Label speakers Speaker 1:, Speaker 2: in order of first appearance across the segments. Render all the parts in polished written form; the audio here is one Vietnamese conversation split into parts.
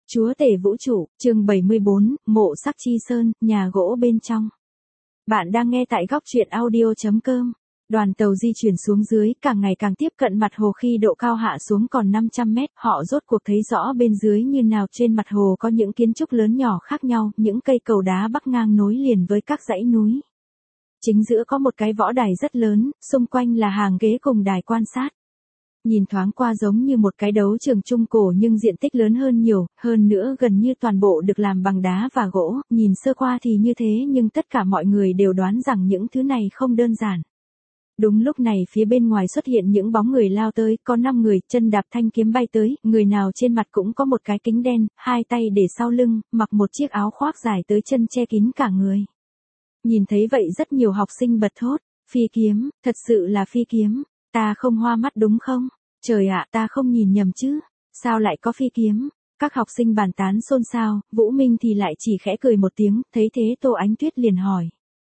Speaker 1: Chúa tể vũ trụ, chương 74, Mộ Sắc Chi Sơn, nhà gỗ bên trong. Bạn đang nghe tại góc truyện audio.com. Đoàn tàu di chuyển xuống dưới, càng ngày càng tiếp cận mặt hồ khi độ cao hạ xuống còn 500 mét, họ rốt cuộc thấy rõ bên dưới như nào trên mặt hồ có những kiến trúc lớn nhỏ khác nhau, những cây cầu đá bắc ngang nối liền với các dãy núi. Chính giữa có một cái võ đài rất lớn, xung quanh là hàng ghế cùng đài quan sát. Nhìn thoáng qua giống như một cái đấu trường trung cổ nhưng diện tích lớn hơn nhiều, hơn nữa gần như toàn bộ được làm bằng đá và gỗ, nhìn sơ qua thì như thế nhưng tất cả mọi người đều đoán rằng những thứ này không đơn giản. Đúng lúc này phía bên ngoài xuất hiện những bóng người lao tới, có 5 người, chân đạp thanh kiếm bay tới, người nào trên mặt cũng có một cái kính đen, hai tay để sau lưng, mặc một chiếc áo khoác dài tới chân che kín cả người. Nhìn thấy vậy rất nhiều học sinh bật thốt, phi kiếm, thật sự là phi kiếm. Ta không hoa mắt đúng không? Trời ạ, ta không nhìn nhầm chứ? Sao lại có phi kiếm? Các học sinh bàn tán xôn xao, Vũ Minh thì lại chỉ khẽ cười một tiếng, thấy thế Tô Ánh Tuyết liền hỏi.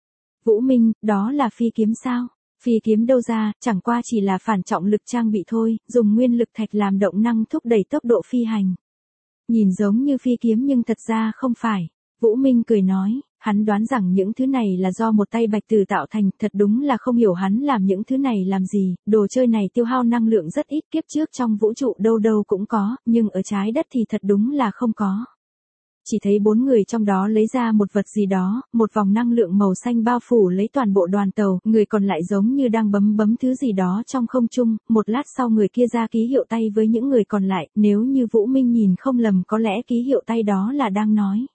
Speaker 1: Vũ Minh, đó là phi kiếm sao? Phi kiếm đâu ra, chẳng qua chỉ là phản trọng lực trang bị thôi, dùng nguyên lực thạch làm động năng thúc đẩy tốc độ phi hành. Nhìn giống như phi kiếm nhưng thật ra không phải. Vũ Minh cười nói. Hắn đoán rằng những thứ này là do một tay bạch tử tạo thành, thật đúng là không hiểu hắn làm những thứ này làm gì, đồ chơi này tiêu hao năng lượng rất ít, kiếp trước trong vũ trụ đâu đâu cũng có, nhưng ở trái đất thì thật đúng là không có. Chỉ thấy 4 người trong đó lấy ra một vật gì đó, một vòng năng lượng màu xanh bao phủ lấy toàn bộ đoàn tàu, người còn lại giống như đang bấm thứ gì đó trong không trung, một lát sau người kia ra ký hiệu tay với những người còn lại, nếu như Vũ Minh nhìn không lầm có lẽ ký hiệu tay đó là đang nói.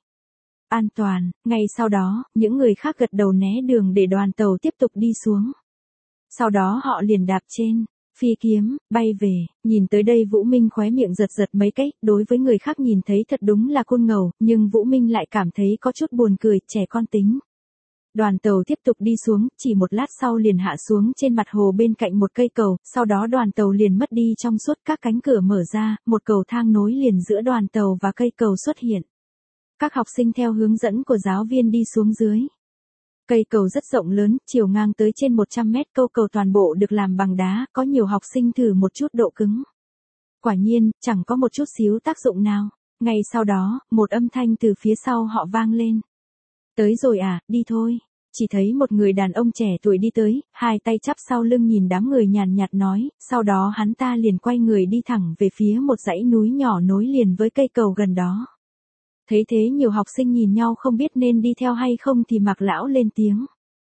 Speaker 1: An toàn, ngay sau đó, những người khác gật đầu né đường để đoàn tàu tiếp tục đi xuống. Sau đó họ liền đạp trên phi kiếm, bay về, nhìn tới đây Vũ Minh khóe miệng giật mấy cái, đối với người khác nhìn thấy thật đúng là côn ngầu, nhưng Vũ Minh lại cảm thấy có chút buồn cười, trẻ con tính. Đoàn tàu tiếp tục đi xuống, chỉ một lát sau liền hạ xuống trên mặt hồ bên cạnh một cây cầu, sau đó đoàn tàu liền mất đi trong suốt các cánh cửa mở ra, một cầu thang nối liền giữa đoàn tàu và cây cầu xuất hiện. Các học sinh theo hướng dẫn của giáo viên đi xuống dưới. Cây cầu rất rộng lớn, chiều ngang tới trên 100 mét, cầu toàn bộ được làm bằng đá, có nhiều học sinh thử một chút độ cứng. Quả nhiên, chẳng có một chút xíu tác dụng nào. Ngay sau đó, một âm thanh từ phía sau họ vang lên. Tới rồi à, đi thôi. Chỉ thấy một người đàn ông trẻ tuổi đi tới, hai tay chắp sau lưng nhìn đám người nhàn nhạt nói, sau đó hắn ta liền quay người đi thẳng về phía một dãy núi nhỏ nối liền với cây cầu gần đó. Thấy thế nhiều học sinh nhìn nhau không biết nên đi theo hay không thì Mạc Lão lên tiếng.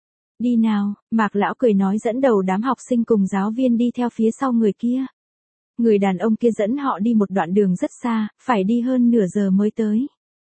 Speaker 1: Đi nào, Mạc Lão cười nói dẫn đầu đám học sinh cùng giáo viên đi theo phía sau người kia. Người đàn ông kia dẫn họ đi một đoạn đường rất xa, phải đi hơn nửa giờ mới tới.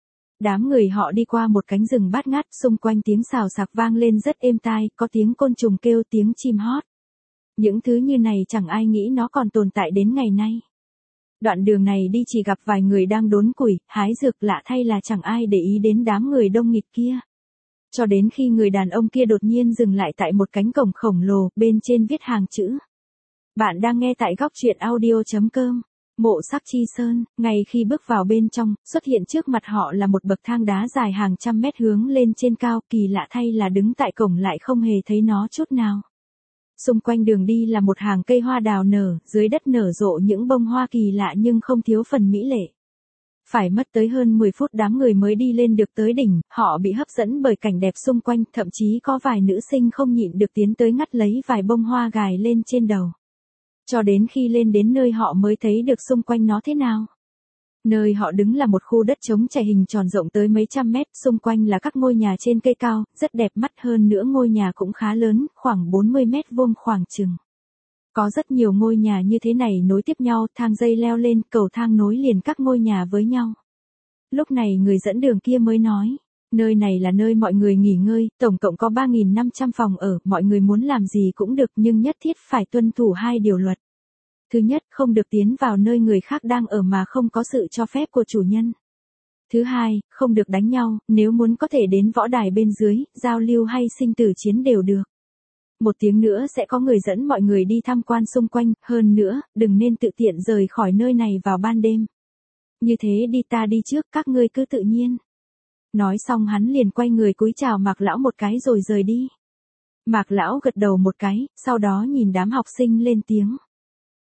Speaker 1: Đám người họ đi qua một cánh rừng bát ngát, xung quanh tiếng xào xạc vang lên rất êm tai, có tiếng côn trùng kêu, tiếng chim hót. Những thứ như này chẳng ai nghĩ nó còn tồn tại đến ngày nay. Đoạn đường này đi chỉ gặp vài người đang đốn củi, hái dược, lạ thay là chẳng ai để ý đến đám người đông nghịt kia. Cho đến khi người đàn ông kia đột nhiên dừng lại tại một cánh cổng khổng lồ, bên trên viết hàng chữ. Bạn đang nghe tại góc truyện audio.com. Mộ Sắc Chi Sơn, ngay khi bước vào bên trong, xuất hiện trước mặt họ là một bậc thang đá dài hàng trăm mét hướng lên trên cao, kỳ lạ thay là đứng tại cổng lại không hề thấy nó chút nào. Xung quanh đường đi là một hàng cây hoa đào nở, dưới đất nở rộ những bông hoa kỳ lạ nhưng không thiếu phần mỹ lệ. Phải mất tới hơn 10 phút đám người mới đi lên được tới đỉnh, họ bị hấp dẫn bởi cảnh đẹp xung quanh, thậm chí có vài nữ sinh không nhịn được tiến tới ngắt lấy vài bông hoa gài lên trên đầu. Cho đến khi lên đến nơi họ mới thấy được xung quanh nó thế nào. Nơi họ đứng là một khu đất trống trải hình tròn rộng tới mấy trăm mét, xung quanh là các ngôi nhà trên cây cao, rất đẹp mắt, hơn nữa ngôi nhà cũng khá lớn, khoảng 40 mét vuông khoảng chừng. Có rất nhiều ngôi nhà như thế này nối tiếp nhau, thang dây leo lên, cầu thang nối liền các ngôi nhà với nhau. Lúc này người dẫn đường kia mới nói, nơi này là nơi mọi người nghỉ ngơi, tổng cộng có 3.500 phòng ở, mọi người muốn làm gì cũng được nhưng nhất thiết phải tuân thủ 2 điều luật. Thứ nhất, không được tiến vào nơi người khác đang ở mà không có sự cho phép của chủ nhân. Thứ hai, không được đánh nhau, nếu muốn có thể đến võ đài bên dưới, giao lưu hay sinh tử chiến đều được. Một tiếng nữa sẽ có người dẫn mọi người đi tham quan xung quanh, hơn nữa, đừng nên tự tiện rời khỏi nơi này vào ban đêm. Như thế đi ta đi trước, các ngươi cứ tự nhiên. Nói xong hắn liền quay người cúi chào Mạc Lão một cái rồi rời đi. Mạc Lão gật đầu một cái, sau đó nhìn đám học sinh lên tiếng.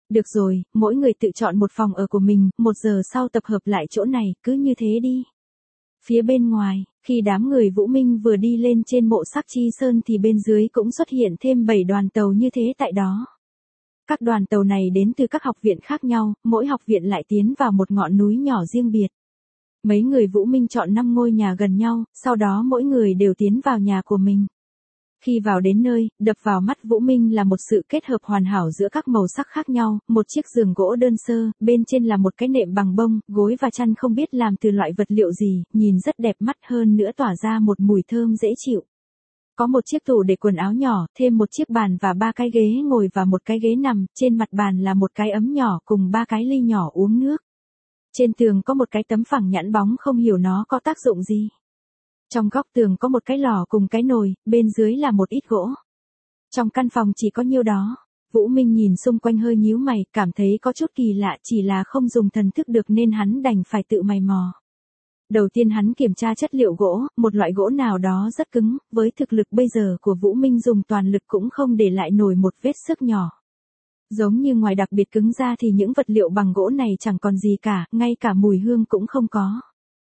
Speaker 1: Được rồi, mỗi người tự chọn một phòng ở của mình, 1 giờ sau tập hợp lại chỗ này, cứ như thế đi. Phía bên ngoài, khi đám người Vũ Minh vừa đi lên trên mộ Sắc Chi Sơn thì bên dưới cũng xuất hiện thêm 7 đoàn tàu như thế tại đó. Các đoàn tàu này đến từ các học viện khác nhau, mỗi học viện lại tiến vào một ngọn núi nhỏ riêng biệt. Mấy người Vũ Minh chọn 5 ngôi nhà gần nhau, sau đó mỗi người đều tiến vào nhà của mình. Khi vào đến nơi, đập vào mắt Vũ Minh là một sự kết hợp hoàn hảo giữa các màu sắc khác nhau, một chiếc giường gỗ đơn sơ, bên trên là một cái nệm bằng bông, gối và chăn không biết làm từ loại vật liệu gì, nhìn rất đẹp mắt hơn nữa tỏa ra một mùi thơm dễ chịu. Có một chiếc tủ để quần áo nhỏ, thêm một chiếc bàn và 3 cái ghế ngồi và một cái ghế nằm, trên mặt bàn là một cái ấm nhỏ cùng 3 cái ly nhỏ uống nước. Trên tường có một cái tấm phẳng nhẵn bóng không hiểu nó có tác dụng gì. Trong góc tường có một cái lò cùng cái nồi, bên dưới là một ít gỗ. Trong căn phòng chỉ có nhiêu đó. Vũ Minh nhìn xung quanh hơi nhíu mày, cảm thấy có chút kỳ lạ, chỉ là không dùng thần thức được nên hắn đành phải tự mày mò. Đầu tiên hắn kiểm tra chất liệu gỗ, một loại gỗ nào đó rất cứng, với thực lực bây giờ của Vũ Minh dùng toàn lực cũng không để lại nổi một vết xước nhỏ. Giống như ngoài đặc biệt cứng ra thì những vật liệu bằng gỗ này chẳng còn gì cả, ngay cả mùi hương cũng không có.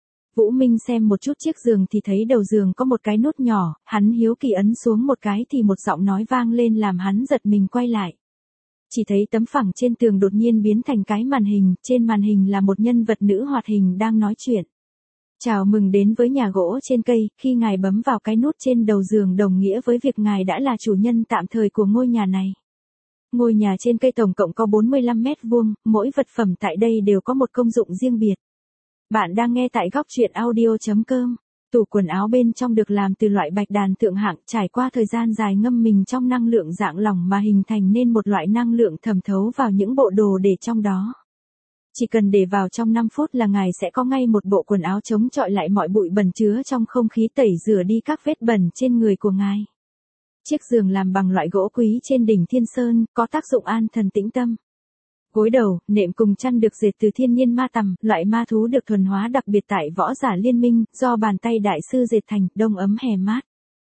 Speaker 1: Vũ Minh xem một chút chiếc giường thì thấy đầu giường có một cái nút nhỏ, hắn hiếu kỳ ấn xuống một cái thì một giọng nói vang lên làm hắn giật mình quay lại. Chỉ thấy tấm phẳng trên tường đột nhiên biến thành cái màn hình, trên màn hình là một nhân vật nữ hoạt hình đang nói chuyện. Chào mừng đến với nhà gỗ trên cây, khi ngài bấm vào cái nút trên đầu giường đồng nghĩa với việc ngài đã là chủ nhân tạm thời của ngôi nhà này. Ngôi nhà trên cây tổng cộng có 45 mét vuông, mỗi vật phẩm tại đây đều có một công dụng riêng biệt. Bạn đang nghe tại góc truyện audio.com. Tủ quần áo bên trong được làm từ loại bạch đàn thượng hạng, trải qua thời gian dài ngâm mình trong năng lượng dạng lỏng mà hình thành nên một loại năng lượng thẩm thấu vào những bộ đồ để trong đó. Chỉ cần để vào trong 5 phút là ngài sẽ có ngay một bộ quần áo chống chọi lại mọi bụi bẩn chứa trong không khí, tẩy rửa đi các vết bẩn trên người của ngài. Chiếc giường làm bằng loại gỗ quý trên đỉnh Thiên Sơn, có tác dụng an thần tĩnh tâm. Gối đầu, nệm cùng chăn được dệt từ thiên nhiên ma tằm, loại ma thú được thuần hóa đặc biệt tại Võ Giả Liên Minh, do bàn tay đại sư dệt thành, đông ấm hè mát.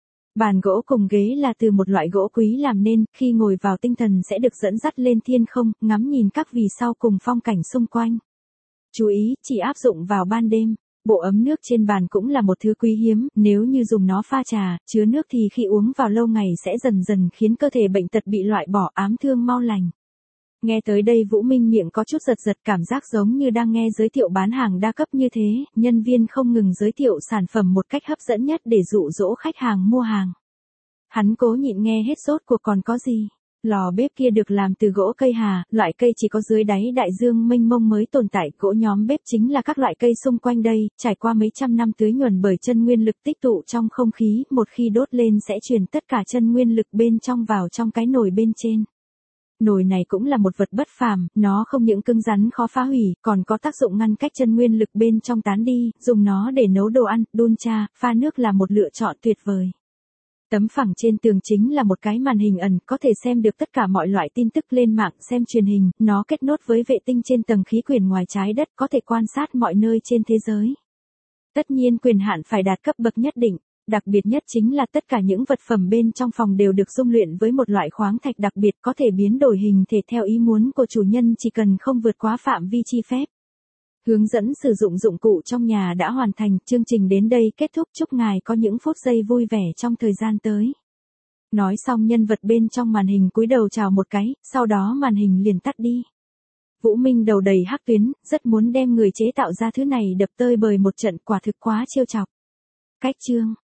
Speaker 1: Bàn gỗ cùng ghế là từ một loại gỗ quý làm nên, khi ngồi vào tinh thần sẽ được dẫn dắt lên thiên không, ngắm nhìn các vì sao cùng phong cảnh xung quanh. Chú ý, chỉ áp dụng vào ban đêm. Bộ ấm nước trên bàn cũng là một thứ quý hiếm, nếu như dùng nó pha trà, chứa nước thì khi uống vào lâu ngày sẽ dần dần khiến cơ thể bệnh tật bị loại bỏ, ám thương mau lành. Nghe tới đây Vũ Minh miệng có chút giật giật, cảm giác giống như đang nghe giới thiệu bán hàng đa cấp như thế, nhân viên không ngừng giới thiệu sản phẩm một cách hấp dẫn nhất để dụ dỗ khách hàng mua hàng. Hắn cố nhịn nghe hết sốt cuộc còn có gì. Lò bếp kia được làm từ gỗ cây hà, loại cây chỉ có dưới đáy đại dương mênh mông mới tồn tại. Gỗ nhóm bếp chính là các loại cây xung quanh đây, trải qua mấy trăm năm tưới nhuần bởi chân nguyên lực tích tụ trong không khí, một khi đốt lên sẽ truyền tất cả chân nguyên lực bên trong vào trong cái nồi bên trên. Nồi này cũng là một vật bất phàm, nó không những cứng rắn khó phá hủy, còn có tác dụng ngăn cách chân nguyên lực bên trong tán đi, dùng nó để nấu đồ ăn, đun trà, pha nước là một lựa chọn tuyệt vời. Tấm phẳng trên tường chính là một cái màn hình ẩn, có thể xem được tất cả mọi loại tin tức lên mạng, xem truyền hình, nó kết nối với vệ tinh trên tầng khí quyển ngoài trái đất, có thể quan sát mọi nơi trên thế giới. Tất nhiên quyền hạn phải đạt cấp bậc nhất định. Đặc biệt nhất chính là tất cả những vật phẩm bên trong phòng đều được dung luyện với một loại khoáng thạch đặc biệt, có thể biến đổi hình thể theo ý muốn của chủ nhân chỉ cần không vượt quá phạm vi chi phép. Hướng dẫn sử dụng dụng cụ trong nhà đã hoàn thành, chương trình đến đây kết thúc, chúc ngài có những phút giây vui vẻ trong thời gian tới. Nói xong nhân vật bên trong màn hình cúi đầu chào một cái, sau đó màn hình liền tắt đi. Vũ Minh đầu đầy hắc tuyến, rất muốn đem người chế tạo ra thứ này đập tơi bời một trận, quả thực quá trêu chọc. Cách chương